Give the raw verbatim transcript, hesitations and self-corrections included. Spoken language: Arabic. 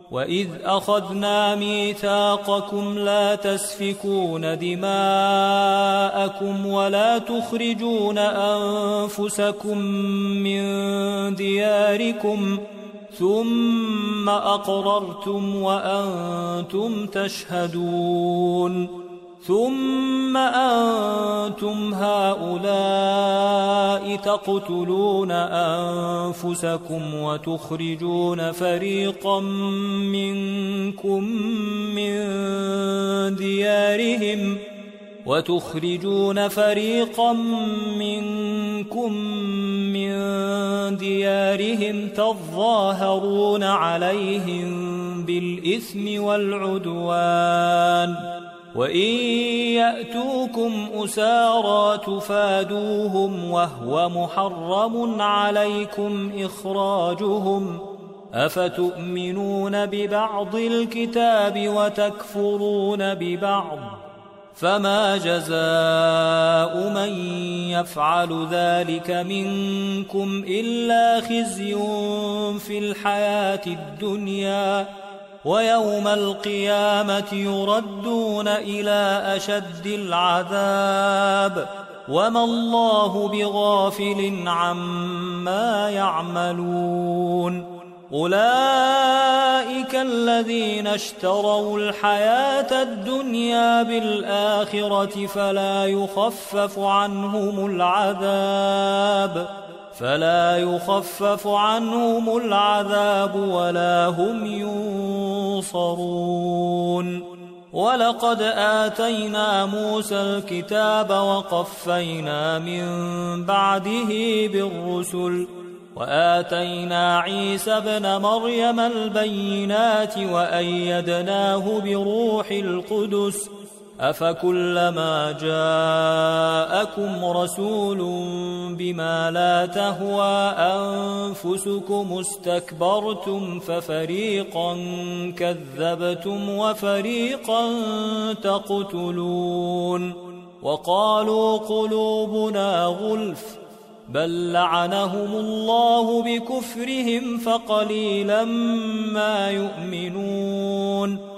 وإذ أخذنا ميثاقكم لا تسفكون دماءكم ولا تخرجون أنفسكم من دياركم ثم أقررتم وأنتم تشهدون ثم أنتم هؤلاء تقتلون أنفسكم وتخرجون فريقا منكم من ديارهم وتخرجون فريقا منكم من ديارهم تظاهرون عليهم بالإثم والعدوان وإن يأتوكم أسارى تفادوهم وهو محرم عليكم إخراجهم أفتؤمنون ببعض الكتاب وتكفرون ببعض فما جزاء من يفعل ذلك منكم إلا خزي في الحياة الدنيا ويوم القيامة يردون إلى أشد العذاب وما الله بغافل عما يعملون أولئك الذين اشتروا الحياة الدنيا بالآخرة فلا يخفف عنهم العذاب فلا يخفف عنهم العذاب ولا هم ينصرون ولقد آتينا موسى الكتاب وقفينا من بعده بالرسل وآتينا عيسى ابن مريم البينات وأيدناه بروح القدس أفكلما جاءكم رسول بما لا تهوى أنفسكم استكبرتم ففريقا كذبتم وفريقا تقتلون وقالوا قلوبنا غلف بل لعنهم الله بكفرهم فقليلا ما يؤمنون